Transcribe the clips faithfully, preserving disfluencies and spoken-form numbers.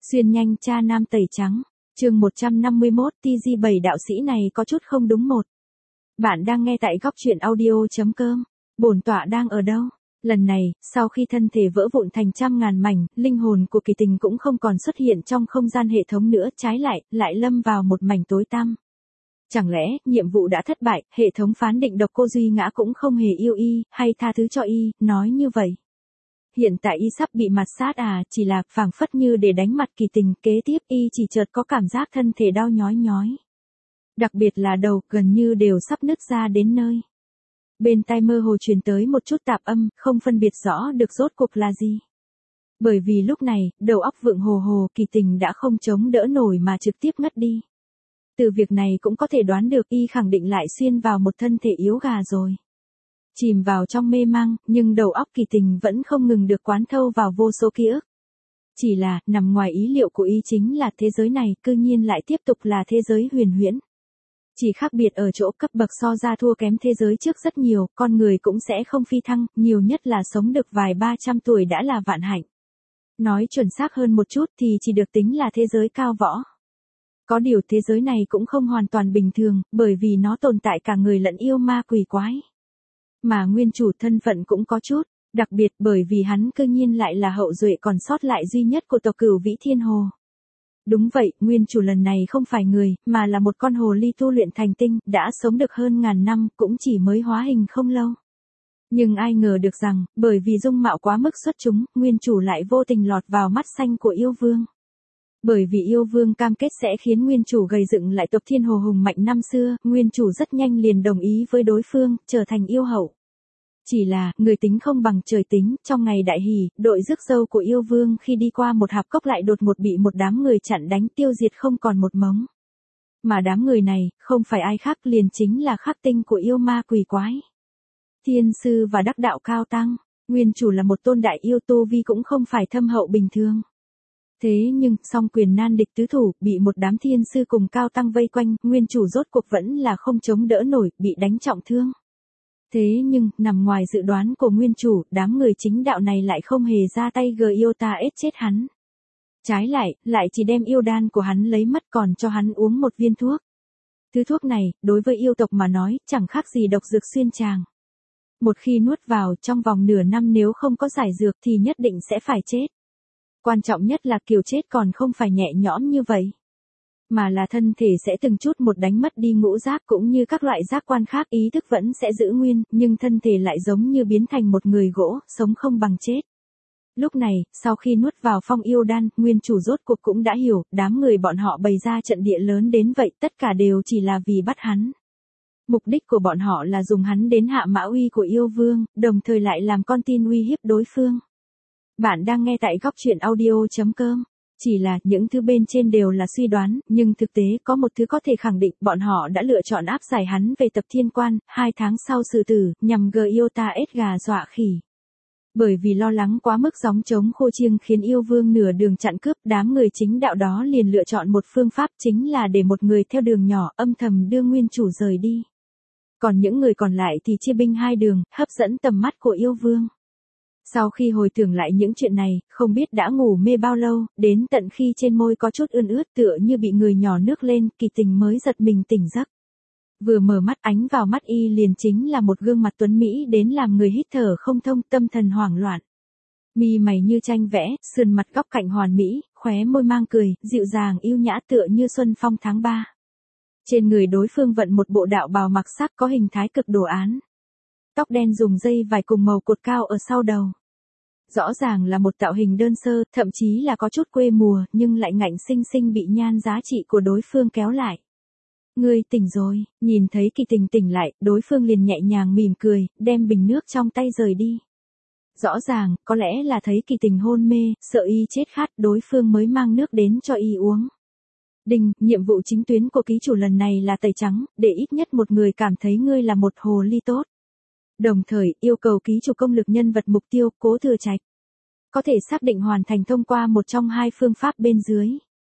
Xuyên nhanh cha nam tẩy trắng. Chương một trăm năm mươi mốt, tê giê bảy đạo sĩ này có chút không đúng một. Bạn đang nghe tại góc truyện audio.com. Bổn tọa đang ở đâu? Lần này, sau khi thân thể vỡ vụn thành trăm ngàn mảnh, linh hồn của Kỳ Tình cũng không còn xuất hiện trong không gian hệ thống nữa, trái lại, lại lâm vào một mảnh tối tăm. Chẳng lẽ, nhiệm vụ đã thất bại, hệ thống phán định độc cô Duy Ngã cũng không hề yêu y, hay tha thứ cho y, nói như vậy. Hiện tại y sắp bị mặt sát à, chỉ là phảng phất như để đánh mặt Kỳ Tình, kế tiếp y chỉ chợt có cảm giác thân thể đau nhói nhói. Đặc biệt là đầu, gần như đều sắp nứt ra đến nơi. Bên tai mơ hồ truyền tới một chút tạp âm, không phân biệt rõ được rốt cuộc là gì. Bởi vì lúc này, đầu óc vượng hồ hồ, Kỳ Tình đã không chống đỡ nổi mà trực tiếp ngất đi. Từ việc này cũng có thể đoán được y khẳng định lại xuyên vào một thân thể yếu gà rồi. Chìm vào trong mê mang, nhưng đầu óc Kỳ Tình vẫn không ngừng được quán thâu vào vô số ký ức. Chỉ là, nằm ngoài ý liệu của y chính là thế giới này cư nhiên lại tiếp tục là thế giới huyền huyễn. Chỉ khác biệt ở chỗ cấp bậc so ra thua kém thế giới trước rất nhiều, con người cũng sẽ không phi thăng, nhiều nhất là sống được vài ba trăm tuổi đã là vạn hạnh. Nói chuẩn xác hơn một chút thì chỉ được tính là thế giới cao võ. Có điều thế giới này cũng không hoàn toàn bình thường, bởi vì nó tồn tại cả người lẫn yêu ma quỷ quái. Mà nguyên chủ thân phận cũng có chút, đặc biệt bởi vì hắn cư nhiên lại là hậu duệ còn sót lại duy nhất của tộc Cửu Vĩ Thiên Hồ. Đúng vậy, nguyên chủ lần này không phải người, mà là một con hồ ly tu luyện thành tinh, đã sống được hơn ngàn năm, cũng chỉ mới hóa hình không lâu. Nhưng ai ngờ được rằng, bởi vì dung mạo quá mức xuất chúng, nguyên chủ lại vô tình lọt vào mắt xanh của yêu vương. Bởi vì yêu vương cam kết sẽ khiến nguyên chủ gầy dựng lại tộc Thiên Hồ hùng mạnh năm xưa, nguyên chủ rất nhanh liền đồng ý với đối phương, trở thành yêu hậu. Chỉ là, người tính không bằng trời tính, trong ngày đại hỷ, đội rước dâu của yêu vương khi đi qua một hạp cốc lại đột ngột bị một đám người chặn đánh tiêu diệt không còn một mống. Mà đám người này, không phải ai khác liền chính là khắc tinh của yêu ma quỷ quái. Thiên sư và đắc đạo cao tăng, nguyên chủ là một tôn đại yêu tu vi cũng không phải thâm hậu bình thường. Thế nhưng, song quyền nan địch tứ thủ, bị một đám thiên sư cùng cao tăng vây quanh, nguyên chủ rốt cuộc vẫn là không chống đỡ nổi, bị đánh trọng thương. Thế nhưng, nằm ngoài dự đoán của nguyên chủ, đám người chính đạo này lại không hề ra tay gờ yêu ta ết chết hắn. Trái lại, lại chỉ đem yêu đan của hắn lấy mất còn cho hắn uống một viên thuốc. Thứ thuốc này, đối với yêu tộc mà nói, chẳng khác gì độc dược xuyên tràng. Một khi nuốt vào, trong vòng nửa năm nếu không có giải dược thì nhất định sẽ phải chết. Quan trọng nhất là kiểu chết còn không phải nhẹ nhõm như vậy. Mà là thân thể sẽ từng chút một đánh mất đi ngũ giác cũng như các loại giác quan khác, ý thức vẫn sẽ giữ nguyên, nhưng thân thể lại giống như biến thành một người gỗ, sống không bằng chết. Lúc này, sau khi nuốt vào phong yêu đan, nguyên chủ rốt cuộc cũng đã hiểu, đám người bọn họ bày ra trận địa lớn đến vậy, tất cả đều chỉ là vì bắt hắn. Mục đích của bọn họ là dùng hắn đến hạ mã uy của yêu vương, đồng thời lại làm con tin uy hiếp đối phương. Bạn đang nghe tại góc truyện audio.com. Chỉ là, những thứ bên trên đều là suy đoán, nhưng thực tế có một thứ có thể khẳng định, bọn họ đã lựa chọn áp giải hắn về tập thiên quan, hai tháng sau xử tử, nhằm gờ yêu ta ết gà dọa khỉ. Bởi vì lo lắng quá mức gióng trống khô chiêng khiến yêu vương nửa đường chặn cướp, đám người chính đạo đó liền lựa chọn một phương pháp chính là để một người theo đường nhỏ âm thầm đưa nguyên chủ rời đi. Còn những người còn lại thì chia binh hai đường, hấp dẫn tầm mắt của yêu vương. Sau khi hồi tưởng lại những chuyện này, không biết đã ngủ mê bao lâu, đến tận khi trên môi có chút ươn ướt tựa như bị người nhỏ nước lên, Kỳ Tình mới giật mình tỉnh giấc. Vừa mở mắt ánh vào mắt y liền chính là một gương mặt tuấn Mỹ đến làm người hít thở không thông, tâm thần hoảng loạn. Mi mày như tranh vẽ, sườn mặt góc cạnh hoàn mỹ, khóe môi mang cười, dịu dàng yêu nhã tựa như xuân phong tháng ba. Trên người đối phương vận một bộ đạo bào mặc sắc có hình thái cực đồ án. Tóc đen dùng dây vải cùng màu cột cao ở sau đầu. Rõ ràng là một tạo hình đơn sơ, thậm chí là có chút quê mùa, nhưng lại ngạnh sinh sinh bị nhan giá trị của đối phương kéo lại. Ngươi tỉnh rồi, nhìn thấy Kỳ Tình tỉnh lại, đối phương liền nhẹ nhàng mỉm cười, đem bình nước trong tay rời đi. Rõ ràng, có lẽ là thấy Kỳ Tình hôn mê, sợ y chết khát, đối phương mới mang nước đến cho y uống. Đinh, nhiệm vụ chính tuyến của ký chủ lần này là tẩy trắng, để ít nhất một người cảm thấy ngươi là một hồ ly tốt. Đồng thời, yêu cầu ký chủ công lực nhân vật mục tiêu, Cố Thừa Trạch. Có thể xác định hoàn thành thông qua một trong hai phương pháp bên dưới.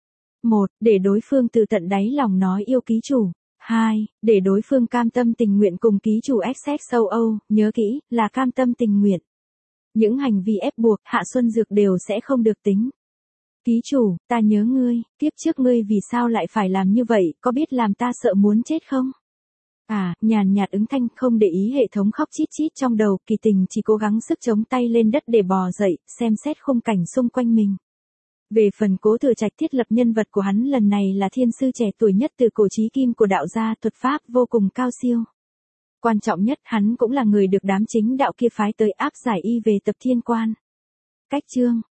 một. Để đối phương từ tận đáy lòng nói yêu ký chủ. hai. Để đối phương cam tâm tình nguyện cùng ký chủ Access châu Âu, nhớ kỹ, là cam tâm tình nguyện. Những hành vi ép buộc, hạ xuân dược đều sẽ không được tính. Ký chủ, ta nhớ ngươi, kiếp trước ngươi vì sao lại phải làm như vậy, có biết làm ta sợ muốn chết không? À, nhàn nhạt ứng thanh không để ý hệ thống khóc chít chít trong đầu, Kỳ Tình chỉ cố gắng sức chống tay lên đất để bò dậy, xem xét khung cảnh xung quanh mình. Về phần Cố Thừa Trạch thiết lập nhân vật của hắn lần này là thiên sư trẻ tuổi nhất từ cổ chí kim của đạo gia, thuật pháp vô cùng cao siêu. Quan trọng nhất hắn cũng là người được đám chính đạo kia phái tới áp giải y về tập thiên quan. Cách chương